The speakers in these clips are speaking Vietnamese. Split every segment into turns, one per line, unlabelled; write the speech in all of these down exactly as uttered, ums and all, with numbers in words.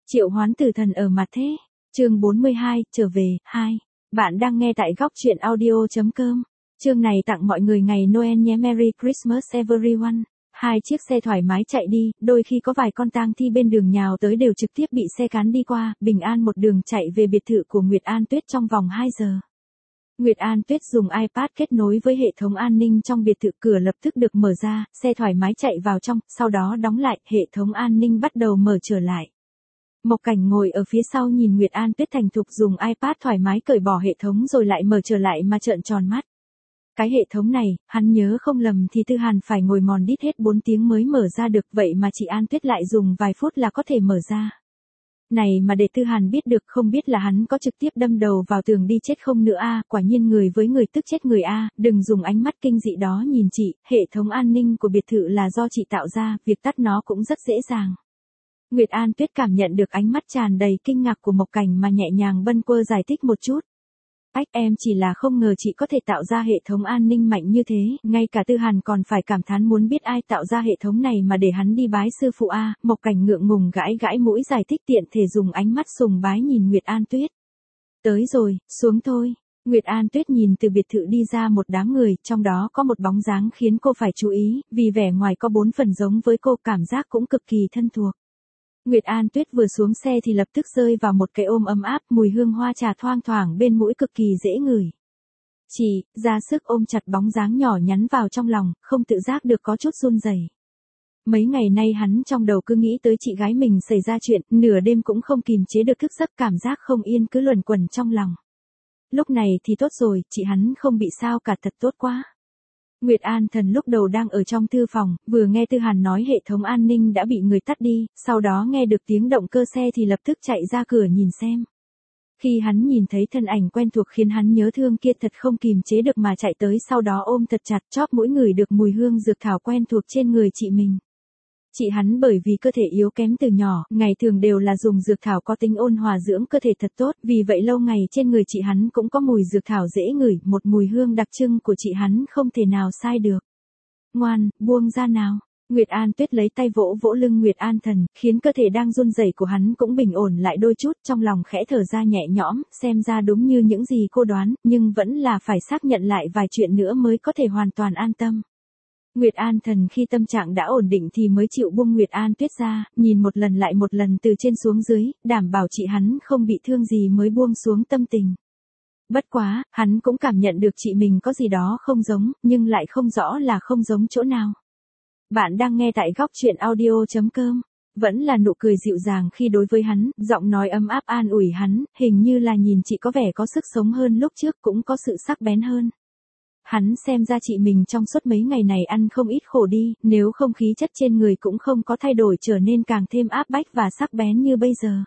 Triệu Hoán Tử Thần ở mặt thế. Chương bốn mươi hai, trở về, hai. Bạn đang nghe tại góc truyện audio chấm com. Chương này tặng mọi người ngày Noel nhé, Merry Christmas everyone. Hai chiếc xe thoải mái chạy đi, đôi khi có vài con tang thi bên đường nhào tới đều trực tiếp bị xe cán đi qua, bình an một đường chạy về biệt thự của Nguyệt An Tuyết trong vòng hai giờ. Nguyệt An Tuyết dùng iPad kết nối với hệ thống an ninh trong biệt thự, cửa lập tức được mở ra, xe thoải mái chạy vào trong, sau đó đóng lại, hệ thống an ninh bắt đầu mở trở lại. Mộc Cảnh ngồi ở phía sau nhìn Nguyệt An Tuyết thành thục dùng iPad thoải mái cởi bỏ hệ thống rồi lại mở trở lại mà trợn tròn mắt. Cái hệ thống này, hắn nhớ không lầm thì Tư Hàn phải ngồi mòn đít hết bốn tiếng mới mở ra được, vậy mà chị An Tuyết lại dùng vài phút là có thể mở ra. Này mà để Tư Hàn biết được, không biết là hắn có trực tiếp đâm đầu vào tường đi chết không nữa a, à, quả nhiên người với người tức chết người a, à, đừng dùng ánh mắt kinh dị đó nhìn chị, hệ thống an ninh của biệt thự là do chị tạo ra, việc tắt nó cũng rất dễ dàng. Nguyệt An Tuyết cảm nhận được ánh mắt tràn đầy kinh ngạc của Mộc Cảnh mà nhẹ nhàng bâng quơ giải thích một chút. Ách, em chỉ là không ngờ chị có thể tạo ra hệ thống an ninh mạnh như thế, ngay cả Tư Hàn còn phải cảm thán muốn biết ai tạo ra hệ thống này mà để hắn đi bái sư phụ a. Mộc Cảnh ngượng ngùng gãi gãi mũi giải thích, tiện thể dùng ánh mắt sùng bái nhìn Nguyệt An Tuyết. Tới rồi, xuống thôi. Nguyệt An Tuyết nhìn từ biệt thự đi ra một đám người, trong đó có một bóng dáng khiến cô phải chú ý, vì vẻ ngoài có bốn phần giống với cô, cảm giác cũng cực kỳ thân thuộc. Nguyệt An Tuyết vừa xuống xe thì lập tức rơi vào một cái ôm ấm áp, mùi hương hoa trà thoang thoảng bên mũi cực kỳ dễ ngửi. Chị, ra sức ôm chặt bóng dáng nhỏ nhắn vào trong lòng, không tự giác được có chút run rẩy. Mấy ngày nay hắn trong đầu cứ nghĩ tới chị gái mình xảy ra chuyện, nửa đêm cũng không kìm chế được thức giấc, cảm giác không yên cứ luẩn quẩn trong lòng. Lúc này thì tốt rồi, chị hắn không bị sao cả, thật tốt quá. Nguyệt An Thần lúc đầu đang ở trong thư phòng, vừa nghe Tư Hàn nói hệ thống an ninh đã bị người tắt đi, sau đó nghe được tiếng động cơ xe thì lập tức chạy ra cửa nhìn xem. Khi hắn nhìn thấy thân ảnh quen thuộc khiến hắn nhớ thương kia, thật không kìm chế được mà chạy tới, sau đó ôm thật chặt, chóp mũi ngửi được mùi hương dược thảo quen thuộc trên người chị mình. Chị hắn bởi vì cơ thể yếu kém từ nhỏ, ngày thường đều là dùng dược thảo có tính ôn hòa dưỡng cơ thể thật tốt, vì vậy lâu ngày trên người chị hắn cũng có mùi dược thảo dễ ngửi, một mùi hương đặc trưng của chị hắn không thể nào sai được. Ngoan, buông ra nào. Nguyệt An Tuyết lấy tay vỗ vỗ lưng Nguyệt An Thần, khiến cơ thể đang run rẩy của hắn cũng bình ổn lại đôi chút, trong lòng khẽ thở ra nhẹ nhõm, xem ra đúng như những gì cô đoán, nhưng vẫn là phải xác nhận lại vài chuyện nữa mới có thể hoàn toàn an tâm. Nguyệt An Thần khi tâm trạng đã ổn định thì mới chịu buông Nguyệt An Tuyết ra, nhìn một lần lại một lần từ trên xuống dưới, đảm bảo chị hắn không bị thương gì mới buông xuống tâm tình. Bất quá, hắn cũng cảm nhận được chị mình có gì đó không giống, nhưng lại không rõ là không giống chỗ nào. Bạn đang nghe tại góc truyện audio chấm com. Vẫn là nụ cười dịu dàng khi đối với hắn, giọng nói ấm áp an ủi hắn, hình như là nhìn chị có vẻ có sức sống hơn lúc trước, cũng có sự sắc bén hơn. Hắn xem ra chị mình trong suốt mấy ngày này ăn không ít khổ đi, nếu không khí chất trên người cũng không có thay đổi trở nên càng thêm áp bách và sắc bén như bây giờ.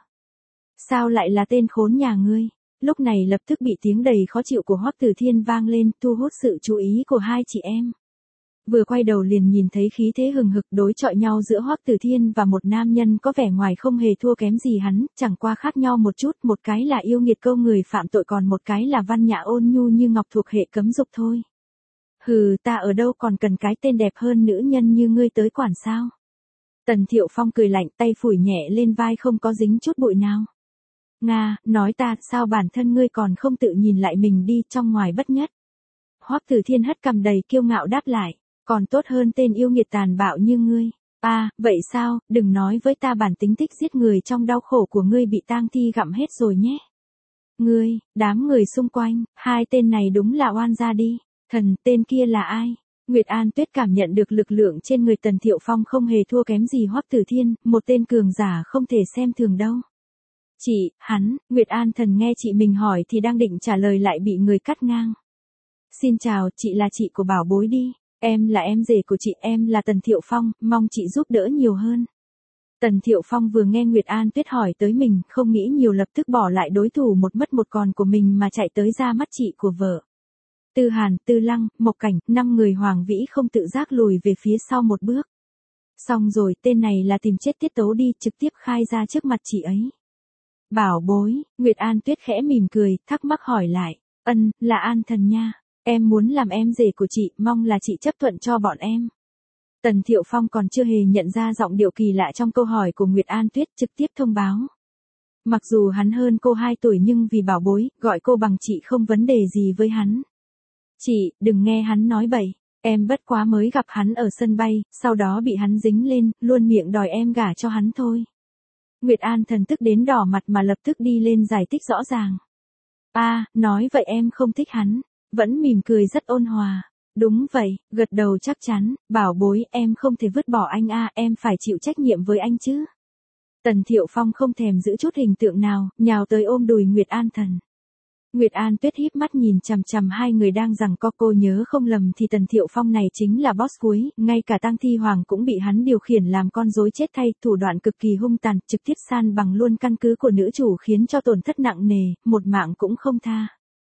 Sao lại là tên khốn nhà ngươi? Lúc này lập tức bị tiếng đầy khó chịu của Hoắc Tử Thiên vang lên, thu hút sự chú ý của hai chị em. Vừa quay đầu liền nhìn thấy khí thế hừng hực đối chọi nhau giữa Hoắc Tử Thiên và một nam nhân có vẻ ngoài không hề thua kém gì hắn, chẳng qua khác nhau một chút, một cái là yêu nghiệt câu người phạm tội, còn một cái là văn nhã ôn nhu như ngọc thuộc hệ cấm dục thôi. Hừ, ta ở đâu còn cần cái tên đẹp hơn nữ nhân như ngươi tới quản sao? Tần Thiệu Phong cười lạnh, tay phủi nhẹ lên vai không có dính chút bụi nào. Nga, nói ta, sao bản thân ngươi còn không tự nhìn lại mình đi, trong ngoài bất nhất. Hoắc Tử Thiên hất cằm đầy kiêu ngạo đáp lại, còn tốt hơn tên yêu nghiệt tàn bạo như ngươi. À, vậy sao, đừng nói với ta bản tính thích giết người trong đau khổ của ngươi bị tang thi gặm hết rồi nhé. Ngươi, đám người xung quanh, hai tên này đúng là oan gia đi. Thần, tên kia là ai? Nguyệt An Tuyết cảm nhận được lực lượng trên người Tần Thiệu Phong không hề thua kém gì Hoắc Tử Thiên, một tên cường giả không thể xem thường đâu. Chị, hắn, Nguyệt An Thần nghe chị mình hỏi thì đang định trả lời lại bị người cắt ngang. Xin chào, chị là chị của bảo bối đi. Em là em rể của chị, em là Tần Thiệu Phong, mong chị giúp đỡ nhiều hơn. Tần Thiệu Phong vừa nghe Nguyệt An Tuyết hỏi tới mình, không nghĩ nhiều lập tức bỏ lại đối thủ một mất một còn của mình mà chạy tới ra mắt chị của vợ. Tư Hàn, Tư Lăng, Mộc Cảnh, năm người Hoàng Vĩ không tự giác lùi về phía sau một bước. Xong rồi, tên này là tìm chết Tiết Tố đi, trực tiếp khai ra trước mặt chị ấy. Bảo bối, Nguyệt An Tuyết khẽ mỉm cười, thắc mắc hỏi lại, ân, là An Thần nha, em muốn làm em rể của chị, mong là chị chấp thuận cho bọn em. Tần Thiệu Phong còn chưa hề nhận ra giọng điệu kỳ lạ trong câu hỏi của Nguyệt An Tuyết, trực tiếp thông báo. Mặc dù hắn hơn cô hai tuổi nhưng vì bảo bối, gọi cô bằng chị không vấn đề gì với hắn. Chị, đừng nghe hắn nói bậy. Em bất quá mới gặp hắn ở sân bay, sau đó bị hắn dính lên, luôn miệng đòi em gả cho hắn thôi. Nguyệt An Thần tức đến đỏ mặt mà lập tức đi lên giải thích rõ ràng. À, nói vậy em không thích hắn. Vẫn mỉm cười rất ôn hòa. Đúng vậy, gật đầu chắc chắn, bảo bối em không thể vứt bỏ anh a, em phải chịu trách nhiệm với anh chứ. Tần Thiệu Phong không thèm giữ chút hình tượng nào, nhào tới ôm đùi Nguyệt An Thần. Nguyệt An Tuyết híp mắt nhìn chằm chằm hai người đang giằng co, cô nhớ không lầm thì Tần Thiệu Phong này chính là boss cuối, ngay cả Tang Thi Hoàng cũng bị hắn điều khiển làm con rối chết thay, thủ đoạn cực kỳ hung tàn, trực tiếp san bằng luôn căn cứ của nữ chủ khiến cho tổn thất nặng nề, một mạng cũng không tha.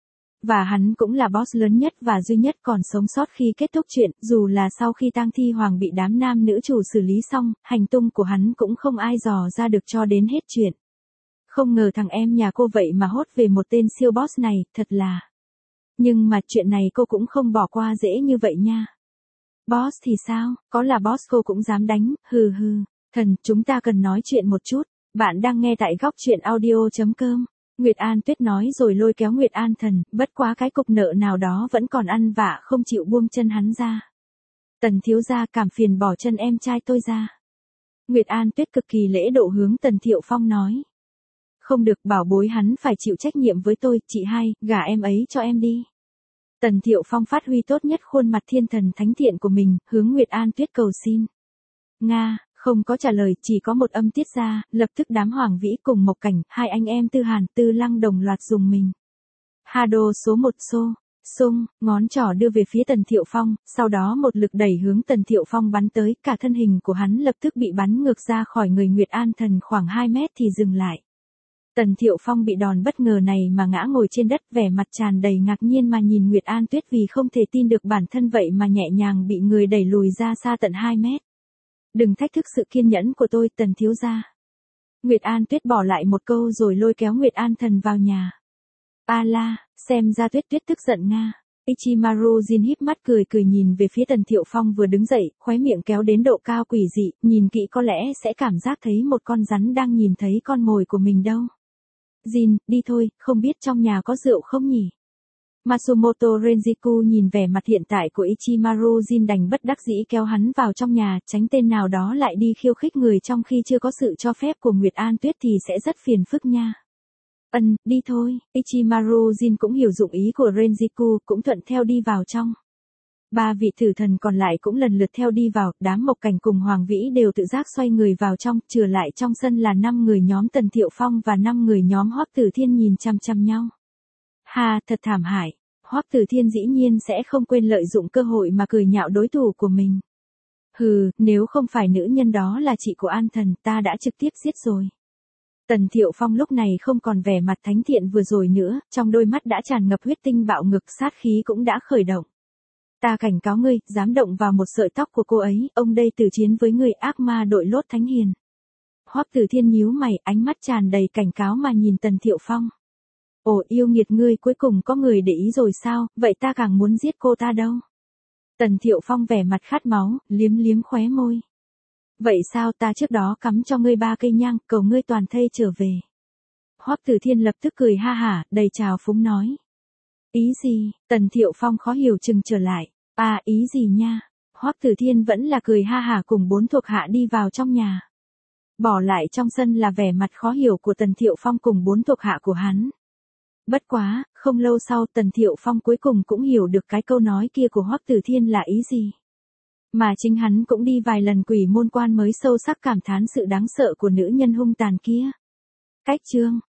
Và hắn cũng là boss lớn nhất và duy nhất còn sống sót khi kết thúc chuyện, dù là sau khi Tang Thi Hoàng bị đám nam nữ chủ xử lý xong, hành tung của hắn cũng không ai dò ra được cho đến hết chuyện. Không ngờ thằng em nhà cô vậy mà hốt về một tên siêu boss này, thật là. Nhưng mà chuyện này cô cũng không bỏ qua dễ như vậy nha. Boss thì sao, có là boss cô cũng dám đánh, hừ hừ. Thần, chúng ta cần nói chuyện một chút. Bạn đang nghe tại góc truyện audio chấm com. Nguyệt An Tuyết nói rồi lôi kéo Nguyệt An Thần, bất quá cái cục nợ nào đó vẫn còn ăn vạ không chịu buông chân hắn ra. Tần thiếu gia cảm phiền bỏ chân em trai tôi ra. Nguyệt An Tuyết cực kỳ lễ độ hướng Tần Thiệu Phong nói. Không được, bảo bối hắn phải chịu trách nhiệm với tôi, chị hai, gả em ấy cho em đi. Tần Thiệu Phong phát huy tốt nhất khuôn mặt thiên thần thánh thiện của mình, hướng Nguyệt An Tuyết cầu xin. Nga, không có trả lời, chỉ có một âm tiết ra, lập tức đám Hoàng Vĩ cùng Mộc Cảnh, hai anh em Tư Hàn, Tư Lăng đồng loạt dùng mình. Hà đồ số một xô, xung, ngón trỏ đưa về phía Tần Thiệu Phong, sau đó một lực đẩy hướng Tần Thiệu Phong bắn tới, cả thân hình của hắn lập tức bị bắn ngược ra khỏi người Nguyệt An Thần khoảng hai mét thì dừng lại. Tần Thiệu Phong bị đòn bất ngờ này mà ngã ngồi trên đất, vẻ mặt tràn đầy ngạc nhiên mà nhìn Nguyệt An Tuyết vì không thể tin được bản thân vậy mà nhẹ nhàng bị người đẩy lùi ra xa tận hai mét. Đừng thách thức sự kiên nhẫn của tôi, Tần thiếu gia. Nguyệt An Tuyết bỏ lại một câu rồi lôi kéo Nguyệt An Thần vào nhà. A la, xem ra Tuyết Tuyết tức giận nga. Ichimaru Jin híp mắt cười cười nhìn về phía Tần Thiệu Phong vừa đứng dậy, khóe miệng kéo đến độ cao quỷ dị, nhìn kỹ có lẽ sẽ cảm giác thấy một con rắn đang nhìn thấy con mồi của mình đâu. Jin, đi thôi, không biết trong nhà có rượu không nhỉ? Matsumoto Renjiku nhìn vẻ mặt hiện tại của Ichimaru Jin đành bất đắc dĩ kéo hắn vào trong nhà, tránh tên nào đó lại đi khiêu khích người trong khi chưa có sự cho phép của Nguyệt An Tuyết thì sẽ rất phiền phức nha. Ừm, đi thôi, Ichimaru Jin cũng hiểu dụng ý của Renjiku, cũng thuận theo đi vào trong. Ba vị tử thần còn lại cũng lần lượt theo đi vào, đám Mộc Cảnh cùng Hoàng Vĩ đều tự giác xoay người vào trong, trừ lại trong sân là năm người nhóm Tần Thiệu Phong và năm người nhóm Hoắc Tử Thiên nhìn chăm chăm nhau. Hà, thật thảm hại, Hoắc Tử Thiên dĩ nhiên sẽ không quên lợi dụng cơ hội mà cười nhạo đối thủ của mình. Hừ, nếu không phải nữ nhân đó là chị của An Thần, ta đã trực tiếp giết rồi. Tần Thiệu Phong lúc này không còn vẻ mặt thánh thiện vừa rồi nữa, trong đôi mắt đã tràn ngập huyết tinh bạo ngược, sát khí cũng đã khởi động. Ta cảnh cáo ngươi, dám động vào một sợi tóc của cô ấy, ông đây tử chiến với người ác ma đội lốt thánh hiền. Hoắc Tử Thiên nhíu mày, ánh mắt tràn đầy cảnh cáo mà nhìn Tần Thiệu Phong. Ồ, yêu nghiệt ngươi, cuối cùng có người để ý rồi sao, vậy ta càng muốn giết cô ta đâu. Tần Thiệu Phong vẻ mặt khát máu, liếm liếm khóe môi. Vậy sao, ta trước đó cắm cho ngươi ba cây nhang, cầu ngươi toàn thây trở về. Hoắc Tử Thiên lập tức cười ha hả, đầy trào phúng nói. Ý gì? Tần Thiệu Phong khó hiểu chừng trở lại. À, ý gì nha? Hoắc Tử Thiên vẫn là cười ha hả cùng bốn thuộc hạ đi vào trong nhà. Bỏ lại trong sân là vẻ mặt khó hiểu của Tần Thiệu Phong cùng bốn thuộc hạ của hắn. Bất quá, không lâu sau Tần Thiệu Phong cuối cùng cũng hiểu được cái câu nói kia của Hoắc Tử Thiên là ý gì. Mà chính hắn cũng đi vài lần quỷ môn quan mới sâu sắc cảm thán sự đáng sợ của nữ nhân hung tàn kia. Cách chương